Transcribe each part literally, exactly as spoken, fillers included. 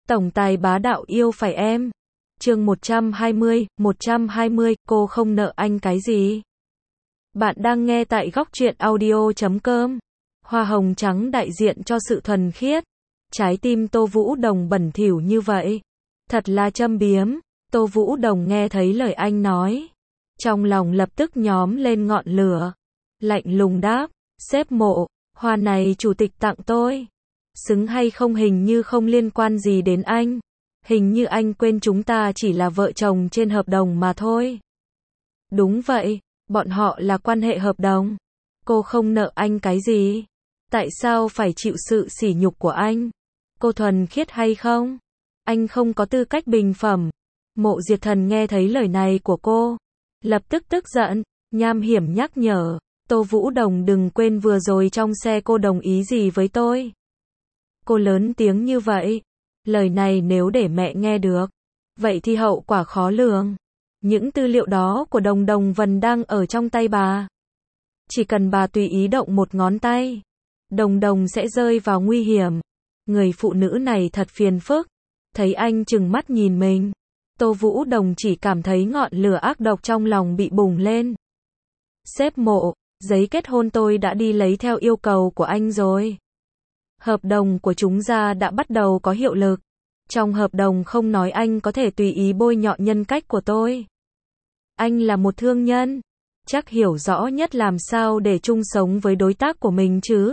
Tổng tài bá đạo yêu phải em. Chương một trăm hai mươi, một trăm hai mươi, cô không nợ anh cái gì. Bạn đang nghe tại góc truyện audio chấm com. Hoa hồng trắng đại diện cho sự thuần khiết. Trái tim Tô Vũ Đồng bẩn thỉu như vậy. Thật là châm biếm. Tô Vũ Đồng nghe thấy lời anh nói. Trong lòng lập tức nhóm lên ngọn lửa. Lạnh lùng đáp, sếp Mộ, hoa này chủ tịch tặng tôi. Xứng hay không hình như không liên quan gì đến anh. Hình như anh quên chúng ta chỉ là vợ chồng trên hợp đồng mà thôi. Đúng vậy, bọn họ là quan hệ hợp đồng. Cô không nợ anh cái gì. Tại sao phải chịu sự sỉ nhục của anh? Cô thuần khiết hay không? Anh không có tư cách bình phẩm. Mộ Diệt Thần nghe thấy lời này của cô, lập tức tức giận, nham hiểm nhắc nhở, Tô Vũ Đồng đừng quên vừa rồi trong xe cô đồng ý gì với tôi. Cô lớn tiếng như vậy, lời này nếu để mẹ nghe được, vậy thì hậu quả khó lường. Những tư liệu đó của Đồng Đồng Vân đang ở trong tay bà. Chỉ cần bà tùy ý động một ngón tay, Đồng Đồng sẽ rơi vào nguy hiểm. Người phụ nữ này thật phiền phức. Thấy anh trừng mắt nhìn mình, Tô Vũ Đồng chỉ cảm thấy ngọn lửa ác độc trong lòng bị bùng lên. Sếp Mộ, giấy kết hôn tôi đã đi lấy theo yêu cầu của anh rồi. Hợp đồng của chúng ta đã bắt đầu có hiệu lực. Trong hợp đồng không nói anh có thể tùy ý bôi nhọ nhân cách của tôi. Anh là một thương nhân, chắc hiểu rõ nhất làm sao để chung sống với đối tác của mình chứ.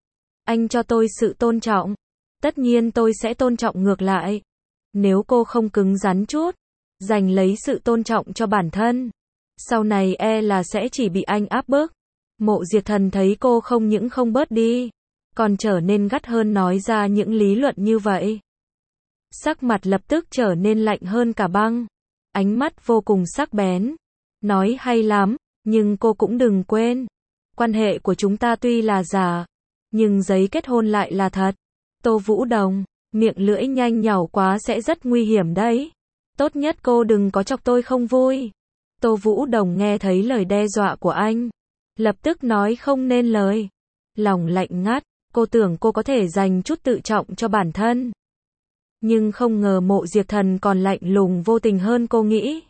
Anh cho tôi sự tôn trọng, tất nhiên tôi sẽ tôn trọng ngược lại. Nếu cô không cứng rắn chút, giành lấy sự tôn trọng cho bản thân, sau này e là sẽ chỉ bị anh áp bức. Mộ Diệt Thần thấy cô không những không bớt đi, còn trở nên gắt hơn nói ra những lý luận như vậy. Sắc mặt lập tức trở nên lạnh hơn cả băng, ánh mắt vô cùng sắc bén. Nói hay lắm, nhưng cô cũng đừng quên, quan hệ của chúng ta tuy là giả, nhưng giấy kết hôn lại là thật. Tô Vũ Đồng, miệng lưỡi nhanh nhảu quá sẽ rất nguy hiểm đấy. Tốt nhất cô đừng có chọc tôi không vui. Tô Vũ Đồng nghe thấy lời đe dọa của anh, lập tức nói không nên lời. Lòng lạnh ngắt, cô tưởng cô có thể dành chút tự trọng cho bản thân. Nhưng không ngờ Mộ Diệt Thần còn lạnh lùng vô tình hơn cô nghĩ.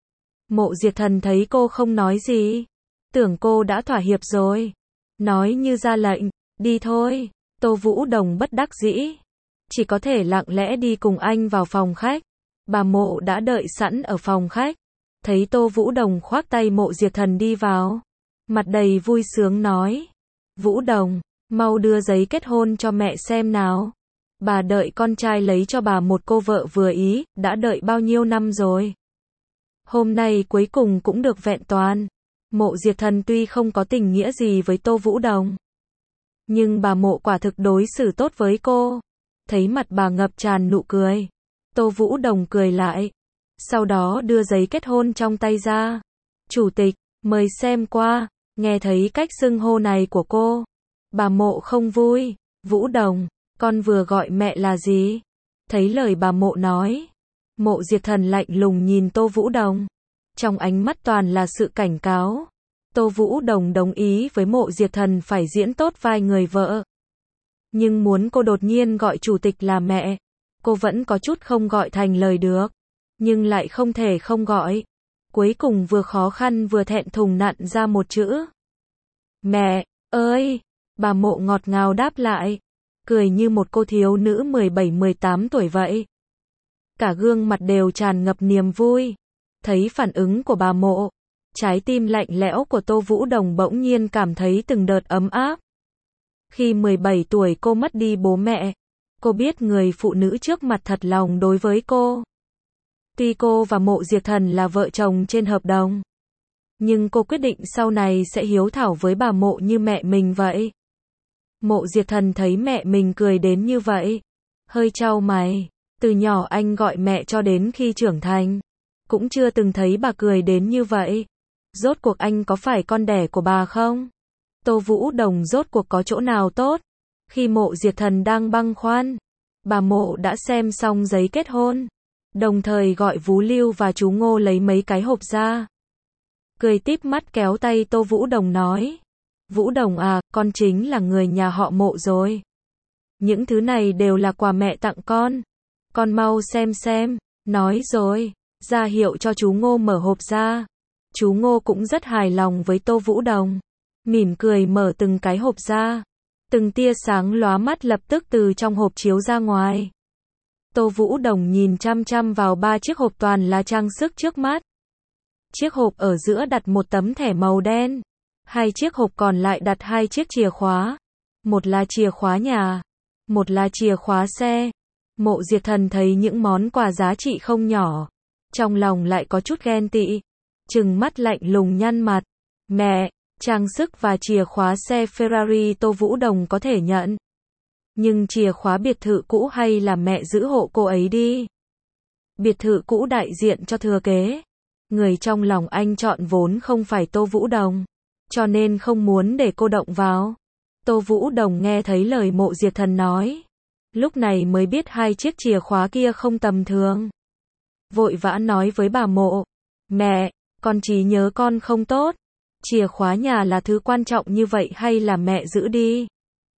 Mộ Diệt Thần thấy cô không nói gì, tưởng cô đã thỏa hiệp rồi. Nói như ra lệnh, đi thôi. Tô Vũ Đồng bất đắc dĩ, chỉ có thể lặng lẽ đi cùng anh vào phòng khách. Bà Mộ đã đợi sẵn ở phòng khách. Thấy Tô Vũ Đồng khoác tay Mộ Diệt Thần đi vào, mặt đầy vui sướng nói, Vũ Đồng, mau đưa giấy kết hôn cho mẹ xem nào. Bà đợi con trai lấy cho bà một cô vợ vừa ý, đã đợi bao nhiêu năm rồi. Hôm nay cuối cùng cũng được vẹn toàn. Mộ Diệt Thần tuy không có tình nghĩa gì với Tô Vũ Đồng, nhưng bà Mộ quả thực đối xử tốt với cô. Thấy mặt bà ngập tràn nụ cười, Tô Vũ Đồng cười lại, sau đó đưa giấy kết hôn trong tay ra. Chủ tịch, mời xem qua. Nghe thấy cách xưng hô này của cô, bà Mộ không vui. Vũ Đồng, con vừa gọi mẹ là gì? Thấy lời bà Mộ nói, Mộ Diệt Thần lạnh lùng nhìn Tô Vũ Đồng, trong ánh mắt toàn là sự cảnh cáo. Tô Vũ Đồng đồng ý với Mộ Diệt Thần phải diễn tốt vai người vợ. Nhưng muốn cô đột nhiên gọi chủ tịch là mẹ, cô vẫn có chút không gọi thành lời được. Nhưng lại không thể không gọi. Cuối cùng vừa khó khăn vừa thẹn thùng nặn ra một chữ. Mẹ ơi! Bà Mộ ngọt ngào đáp lại, cười như một cô thiếu nữ mười bảy mười tám tuổi vậy. Cả gương mặt đều tràn ngập niềm vui. Thấy phản ứng của bà Mộ, trái tim lạnh lẽo của Tô Vũ Đồng bỗng nhiên cảm thấy từng đợt ấm áp. Khi mười bảy tuổi cô mất đi bố mẹ, cô biết người phụ nữ trước mặt thật lòng đối với cô. Tuy cô và Mộ Diệt Thần là vợ chồng trên hợp đồng, nhưng cô quyết định sau này sẽ hiếu thảo với bà Mộ như mẹ mình vậy. Mộ Diệt Thần thấy mẹ mình cười đến như vậy, hơi chau mày. Từ nhỏ anh gọi mẹ cho đến khi trưởng thành, cũng chưa từng thấy bà cười đến như vậy. Rốt cuộc anh có phải con đẻ của bà không? Tô Vũ Đồng rốt cuộc có chỗ nào tốt? Khi Mộ Diệt Thần đang băn khoăn, bà Mộ đã xem xong giấy kết hôn, đồng thời gọi Vú Lưu và chú Ngô lấy mấy cái hộp ra. Cười típ mắt kéo tay Tô Vũ Đồng nói, Vũ Đồng à, con chính là người nhà họ Mộ rồi. Những thứ này đều là quà mẹ tặng con. con mau xem xem. Nói rồi, ra hiệu cho chú Ngô mở hộp ra. Chú Ngô cũng rất hài lòng với Tô Vũ Đồng. Mỉm cười mở từng cái hộp ra. Từng tia sáng lóa mắt lập tức từ trong hộp chiếu ra ngoài. Tô Vũ Đồng nhìn chăm chăm vào ba chiếc hộp toàn là trang sức trước mắt. Chiếc hộp ở giữa đặt một tấm thẻ màu đen. Hai chiếc hộp còn lại đặt hai chiếc chìa khóa. Một là chìa khóa nhà, một là chìa khóa xe. Mộ Diệt Thần thấy những món quà giá trị không nhỏ. Trong lòng lại có chút ghen tị. Trừng mắt lạnh lùng nhăn mặt. Mẹ, trang sức và chìa khóa xe Ferrari Tô Vũ Đồng có thể nhận. Nhưng chìa khóa biệt thự cũ hay là mẹ giữ hộ cô ấy đi. Biệt thự cũ đại diện cho thừa kế. Người trong lòng anh chọn vốn không phải Tô Vũ Đồng. Cho nên không muốn để cô động vào. Tô Vũ Đồng nghe thấy lời Mộ Diệt Thần nói. Lúc này mới biết hai chiếc chìa khóa kia không tầm thường. Vội vã nói với bà Mộ. Mẹ, con trí nhớ con không tốt. Chìa khóa nhà là thứ quan trọng như vậy hay là mẹ giữ đi.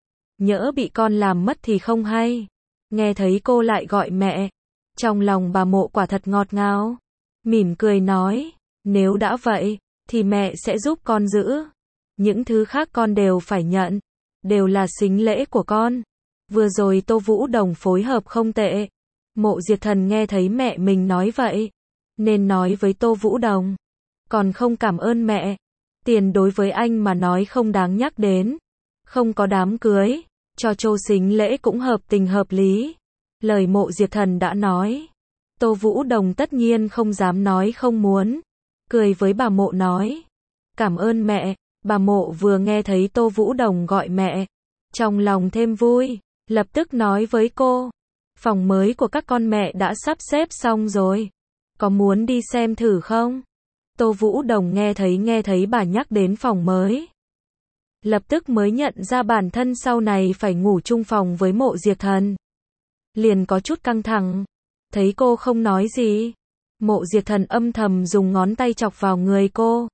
Nhỡ bị con làm mất thì không hay. Nghe thấy cô lại gọi mẹ. Trong lòng bà Mộ quả thật ngọt ngào. Mỉm cười nói. Nếu đã vậy, thì mẹ sẽ giúp con giữ. Những thứ khác con đều phải nhận. Đều là sính lễ của con. Vừa rồi Tô Vũ Đồng phối hợp không tệ. Mộ Diệt Thần nghe thấy mẹ mình nói vậy. Nên nói với Tô Vũ Đồng. Còn không cảm ơn mẹ. Tiền đối với anh mà nói không đáng nhắc đến. Không có đám cưới. Cho Châu sính lễ cũng hợp tình hợp lý. Lời Mộ Diệt Thần đã nói. Tô Vũ Đồng tất nhiên không dám nói không muốn. Cười với bà Mộ nói. Cảm ơn mẹ. Bà Mộ vừa nghe thấy Tô Vũ Đồng gọi mẹ. Trong lòng thêm vui. Lập tức nói với cô. Phòng mới của các con mẹ đã sắp xếp xong rồi. Có muốn đi xem thử không? Tô Vũ Đồng nghe thấy nghe thấy bà nhắc đến phòng mới. Lập tức mới nhận ra bản thân sau này phải ngủ chung phòng với Mộ Diệt Thần. Liền có chút căng thẳng. Thấy cô không nói gì. Mộ Diệt Thần âm thầm dùng ngón tay chọc vào người cô.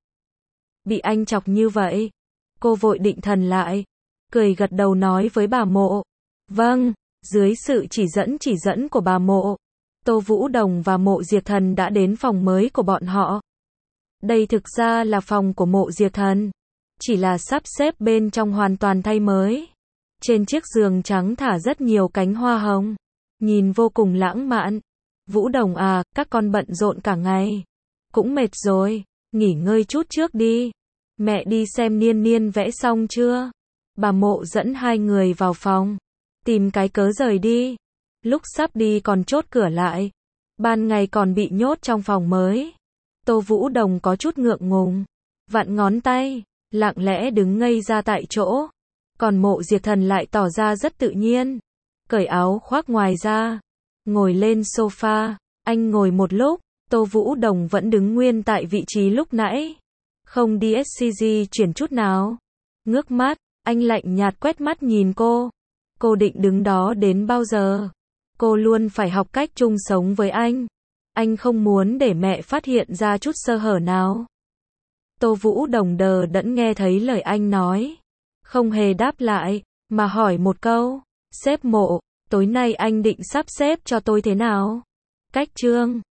Bị anh chọc như vậy. Cô vội định thần lại. Cười gật đầu nói với bà Mộ. Vâng, dưới sự chỉ dẫn chỉ dẫn của bà Mộ. Tô Vũ Đồng và Mộ Diệt Thần đã đến phòng mới của bọn họ. Đây thực ra là phòng của Mộ Diệt Thần. Chỉ là sắp xếp bên trong hoàn toàn thay mới. Trên chiếc giường trắng thả rất nhiều cánh hoa hồng. Nhìn vô cùng lãng mạn. Vũ Đồng à, các con bận rộn cả ngày. Cũng mệt rồi, nghỉ ngơi chút trước đi. Mẹ đi xem Niên Niên vẽ xong chưa? Bà Mộ dẫn hai người vào phòng. Tìm cái cớ rời đi. Lúc sắp đi còn chốt cửa lại. Ban ngày còn bị nhốt trong phòng mới. Tô Vũ Đồng có chút ngượng ngùng. Vặn ngón tay. Lặng lẽ đứng ngây ra tại chỗ. Còn Mộ Diệt Thần lại tỏ ra rất tự nhiên. Cởi áo khoác ngoài ra. Ngồi lên sofa. Anh ngồi một lúc. Tô Vũ Đồng vẫn đứng nguyên tại vị trí lúc nãy. Không đi ét xê giê chuyển chút nào. Ngước mắt. Anh lạnh nhạt quét mắt nhìn cô. Cô định đứng đó đến bao giờ? Cô luôn phải học cách chung sống với anh. Anh không muốn để mẹ phát hiện ra chút sơ hở nào. Tô Vũ Đồng đờ đẫn nghe thấy lời anh nói. Không hề đáp lại, mà hỏi một câu. Sếp Mộ, tối nay anh định sắp xếp cho tôi thế nào? Cách chương